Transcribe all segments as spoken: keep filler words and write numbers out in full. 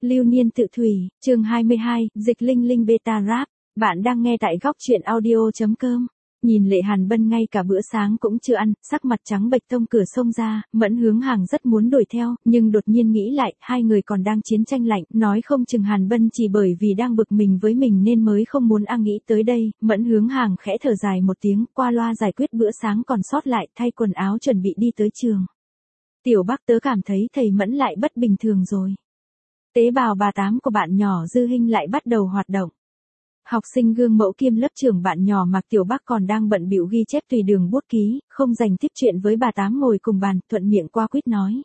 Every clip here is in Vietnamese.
Lưu niên tự thủy, chương hai mươi hai, dịch linh linh beta rap. Bạn đang nghe tại góc truyện audio.com. Nhìn Lệ Hàn Bân ngay cả bữa sáng cũng chưa ăn, sắc mặt trắng bệch thông cửa sông ra, Mẫn Hướng Hàng rất muốn đuổi theo, nhưng đột nhiên nghĩ lại, hai người còn đang chiến tranh lạnh, nói không chừng Hàn Bân chỉ bởi vì đang bực mình với mình nên mới không muốn a nghĩ tới đây, Mẫn Hướng Hàng khẽ thở dài một tiếng, qua loa giải quyết bữa sáng còn sót lại, thay quần áo chuẩn bị đi tới trường. Tiểu Bắc tớ cảm thấy thầy Mẫn lại bất bình thường rồi. Tế bào bà tám của bạn nhỏ Dư Hinh lại bắt đầu hoạt động. Học sinh gương mẫu kiêm lớp trưởng bạn nhỏ Mạc Tiểu Bắc còn đang bận bịu ghi chép tùy đường bút ký, không dành tiếp chuyện với bà tám ngồi cùng bàn, thuận miệng qua quýt nói.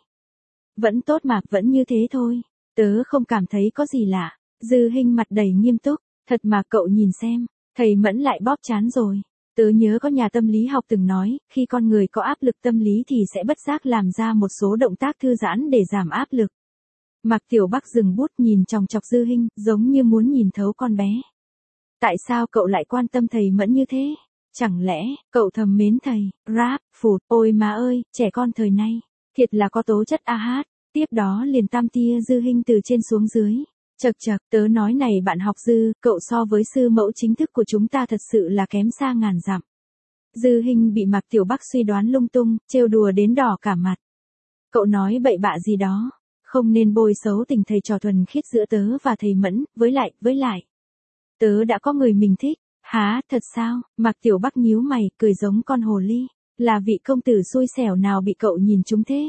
Vẫn tốt mà, vẫn như thế thôi, tớ không cảm thấy có gì lạ. Dư Hinh mặt đầy nghiêm túc, thật mà cậu nhìn xem, thầy Mẫn lại bóp trán rồi. Tớ nhớ có nhà tâm lý học từng nói, khi con người có áp lực tâm lý thì sẽ bất giác làm ra một số động tác thư giãn để giảm áp lực. Mạc Tiểu Bắc dừng bút nhìn chòng chọc Dư Hinh, giống như muốn nhìn thấu con bé. Tại sao cậu lại quan tâm thầy Mẫn như thế? Chẳng lẽ, cậu thầm mến thầy, rap, phụt, ôi má ơi, trẻ con thời nay, thiệt là có tố chất a hát. Tiếp đó liền tam tia Dư Hinh từ trên xuống dưới. Chật chật, tớ nói này bạn học Dư, cậu so với sư mẫu chính thức của chúng ta thật sự là kém xa ngàn dặm. Dư Hinh bị Mạc Tiểu Bắc suy đoán lung tung, trêu đùa đến đỏ cả mặt. Cậu nói bậy bạ gì đó, không nên bôi xấu tình thầy trò thuần khiết giữa tớ và thầy Mẫn, với lại, với lại. Tớ đã có người mình thích. Hả, thật sao? Mạc Tiểu Bắc nhíu mày, cười giống con hồ ly. Là vị công tử xui xẻo nào bị cậu nhìn trúng thế?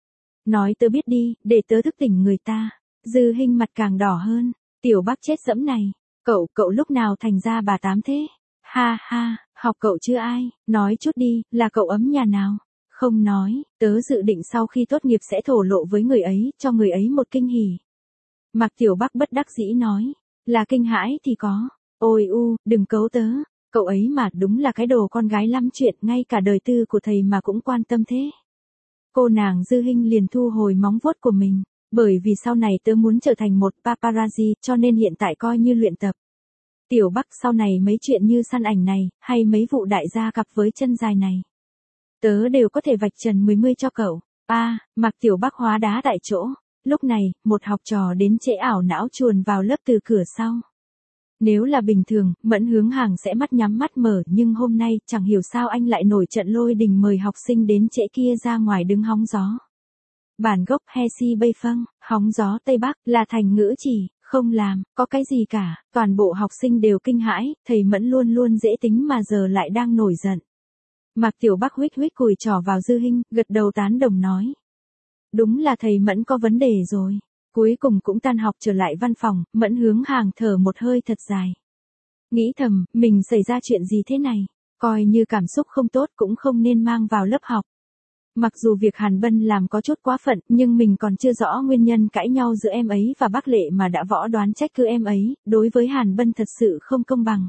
Nói tớ biết đi, để tớ thức tỉnh người ta. Dư Hinh mặt càng đỏ hơn. Tiểu Bắc chết dẫm này. Cậu, cậu lúc nào thành ra bà tám thế? Ha ha, học cậu chưa ai? Nói chút đi, là cậu ấm nhà nào? Không nói, tớ dự định sau khi tốt nghiệp sẽ thổ lộ với người ấy, cho người ấy một kinh hỉ. Mạc Tiểu Bắc bất đắc dĩ nói. Là kinh hãi thì có. Ôi u, đừng cấu tớ. Cậu ấy mà đúng là cái đồ con gái lắm chuyện, ngay cả đời tư của thầy mà cũng quan tâm thế. Cô nàng Dư Hinh liền thu hồi móng vuốt của mình. Bởi vì sau này tớ muốn trở thành một paparazzi, cho nên hiện tại coi như luyện tập. Tiểu Bắc sau này mấy chuyện như săn ảnh này, hay mấy vụ đại gia cặp với chân dài này. Tớ đều có thể vạch trần mười mươi cho cậu. A, à, Mạc Tiểu Bắc hóa đá tại chỗ. Lúc này, một học trò đến trễ ảo não chuồn vào lớp từ cửa sau. Nếu là bình thường, Mẫn Hướng Hàng sẽ mắt nhắm mắt mở, nhưng hôm nay, chẳng hiểu sao anh lại nổi trận lôi đình mời học sinh đến trễ kia ra ngoài đứng hóng gió. Bản gốc he si bay phăng, hóng gió Tây Bắc, là thành ngữ chỉ, không làm, có cái gì cả, toàn bộ học sinh đều kinh hãi, thầy Mẫn luôn luôn dễ tính mà giờ lại đang nổi giận. Mạc Tiểu Bắc huých huých cùi trỏ vào Dư Hinh, gật đầu tán đồng nói. Đúng là thầy Mẫn có vấn đề rồi. Cuối cùng cũng tan học trở lại văn phòng, Mẫn Hướng Hàng thở một hơi thật dài. Nghĩ thầm, mình xảy ra chuyện gì thế này? Coi như cảm xúc không tốt cũng không nên mang vào lớp học. Mặc dù việc Hàn Bân làm có chút quá phận, nhưng mình còn chưa rõ nguyên nhân cãi nhau giữa em ấy và bác Lệ mà đã võ đoán trách cứ em ấy, đối với Hàn Bân thật sự không công bằng.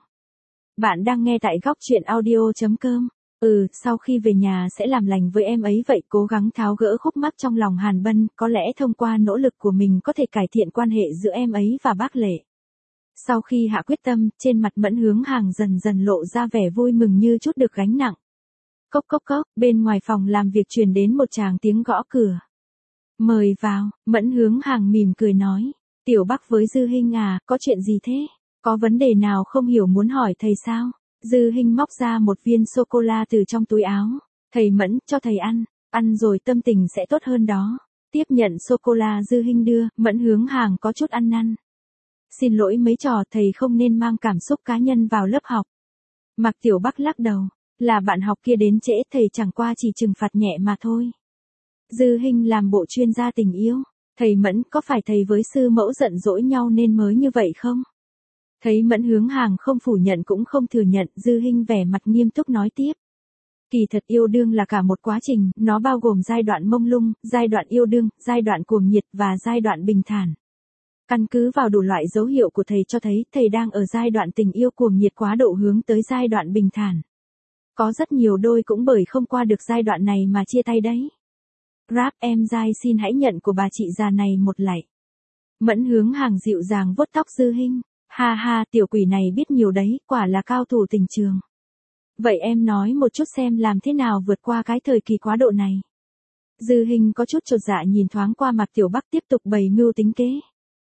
Bạn đang nghe tại góc truyện audio.com. Ừ, sau khi về nhà sẽ làm lành với em ấy vậy, cố gắng tháo gỡ khúc mắc trong lòng Hàn Bân, có lẽ thông qua nỗ lực của mình có thể cải thiện quan hệ giữa em ấy và bác Lệ. Sau khi hạ quyết tâm, trên mặt Mẫn Hướng Hàng dần dần lộ ra vẻ vui mừng như chút được gánh nặng. Cốc cốc cốc, bên ngoài phòng làm việc truyền đến một tràng tiếng gõ cửa. Mời vào, Mẫn Hướng Hàng mỉm cười nói. Tiểu Bắc với Dư Hinh à, có chuyện gì thế? Có vấn đề nào không hiểu muốn hỏi thầy sao? Dư Hinh móc ra một viên sô-cô-la từ trong túi áo. Thầy Mẫn, cho thầy ăn. Ăn rồi tâm tình sẽ tốt hơn đó. Tiếp nhận sô-cô-la Dư Hinh đưa, Mẫn Hướng Hàng có chút ăn năn. Xin lỗi mấy trò, thầy không nên mang cảm xúc cá nhân vào lớp học. Mạc Tiểu Bắc lắc đầu. Là bạn học kia đến trễ, thầy chẳng qua chỉ trừng phạt nhẹ mà thôi. Dư Hinh làm bộ chuyên gia tình yêu. Thầy Mẫn, có phải thầy với sư mẫu giận dỗi nhau nên mới như vậy không? Thấy Mẫn Hướng Hàng không phủ nhận cũng không thừa nhận, Dư Hinh vẻ mặt nghiêm túc nói tiếp. Kỳ thật yêu đương là cả một quá trình, nó bao gồm giai đoạn mông lung, giai đoạn yêu đương, giai đoạn cuồng nhiệt và giai đoạn bình thản. Căn cứ vào đủ loại dấu hiệu của thầy cho thấy, thầy đang ở giai đoạn tình yêu cuồng nhiệt quá độ hướng tới giai đoạn bình thản. Có rất nhiều đôi cũng bởi không qua được giai đoạn này mà chia tay đấy. Rap em dai xin hãy nhận của bà chị già này một lạy. Mẫn Hướng Hàng dịu dàng vuốt tóc Dư Hinh. Ha ha, tiểu quỷ này biết nhiều đấy, quả là cao thủ tình trường. Vậy em nói một chút xem làm thế nào vượt qua cái thời kỳ quá độ này. Dư Hinh có chút chột dạ nhìn thoáng qua Mạc Tiểu Bắc tiếp tục bày mưu tính kế.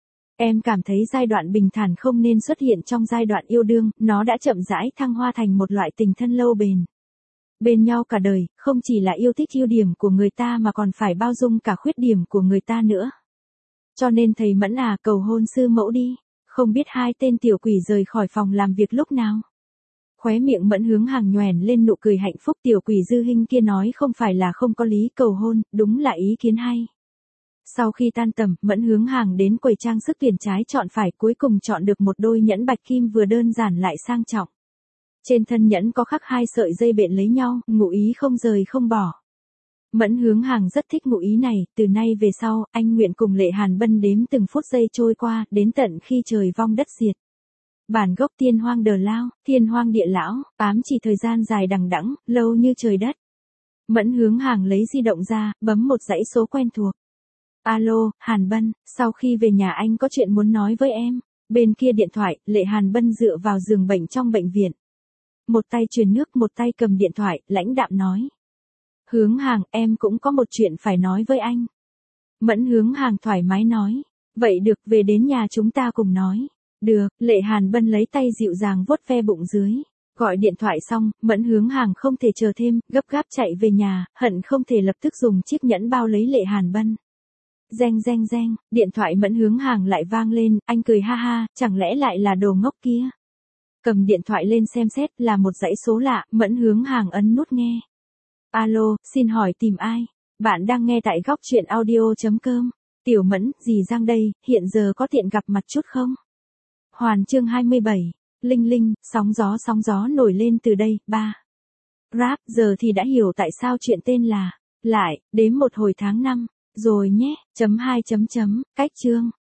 Em cảm thấy giai đoạn bình thản không nên xuất hiện trong giai đoạn yêu đương, nó đã chậm rãi thăng hoa thành một loại tình thân lâu bền. Bên nhau cả đời, không chỉ là yêu thích ưu điểm của người ta mà còn phải bao dung cả khuyết điểm của người ta nữa. Cho nên thầy Mẫn à, cầu hôn sư mẫu đi. Không biết hai tên tiểu quỷ rời khỏi phòng làm việc lúc nào. Khóe miệng Mẫn Hướng Hàng nhoẻn lên nụ cười hạnh phúc, tiểu quỷ Dư Hinh kia nói không phải là không có lý, cầu hôn, đúng là ý kiến hay. Sau khi tan tầm, Mẫn Hướng Hàng đến quầy trang sức tuyển trái chọn phải, cuối cùng chọn được một đôi nhẫn bạch kim vừa đơn giản lại sang trọng. Trên thân nhẫn có khắc hai sợi dây bện lấy nhau, ngụ ý không rời không bỏ. Mẫn Hướng Hàng rất thích ngụ ý này, từ nay về sau, anh nguyện cùng Lệ Hàn Bân đếm từng phút giây trôi qua, đến tận khi trời vong đất diệt. Bản gốc Thiên Hoang Đờ Lao, Thiên Hoang Địa Lão, ám chỉ thời gian dài đằng đẵng, lâu như trời đất. Mẫn Hướng Hàng lấy di động ra, bấm một dãy số quen thuộc. Alo, Hàn Bân, sau khi về nhà anh có chuyện muốn nói với em. Bên kia điện thoại, Lệ Hàn Bân dựa vào giường bệnh trong bệnh viện. Một tay truyền nước, một tay cầm điện thoại, lãnh đạm nói. Hướng Hàng, em cũng có một chuyện phải nói với anh. Mẫn Hướng Hàng thoải mái nói. Vậy được, về đến nhà chúng ta cùng nói. Được, Lệ Hàn Bân lấy tay dịu dàng vuốt ve bụng dưới. Gọi điện thoại xong, Mẫn Hướng Hàng không thể chờ thêm, gấp gáp chạy về nhà, hận không thể lập tức dùng chiếc nhẫn bao lấy Lệ Hàn Bân. Reng reng reng, điện thoại Mẫn Hướng Hàng lại vang lên, anh cười ha ha, chẳng lẽ lại là đồ ngốc kia. Cầm điện thoại lên xem xét, là một dãy số lạ, Mẫn Hướng Hàng ấn nút nghe. Alo, xin hỏi tìm ai? Bạn đang nghe tại góc truyện audio chấm com. Tiểu Mẫn, dì Giang đây, hiện giờ có tiện gặp mặt chút không? Hoàn chương hai mươi bảy. Linh Linh, sóng gió sóng gió nổi lên từ đây, ba. Rap, giờ thì đã hiểu tại sao chuyện tên là, lại, đếm một hồi tháng năm, rồi nhé, chấm hai chấm chấm, cách chương.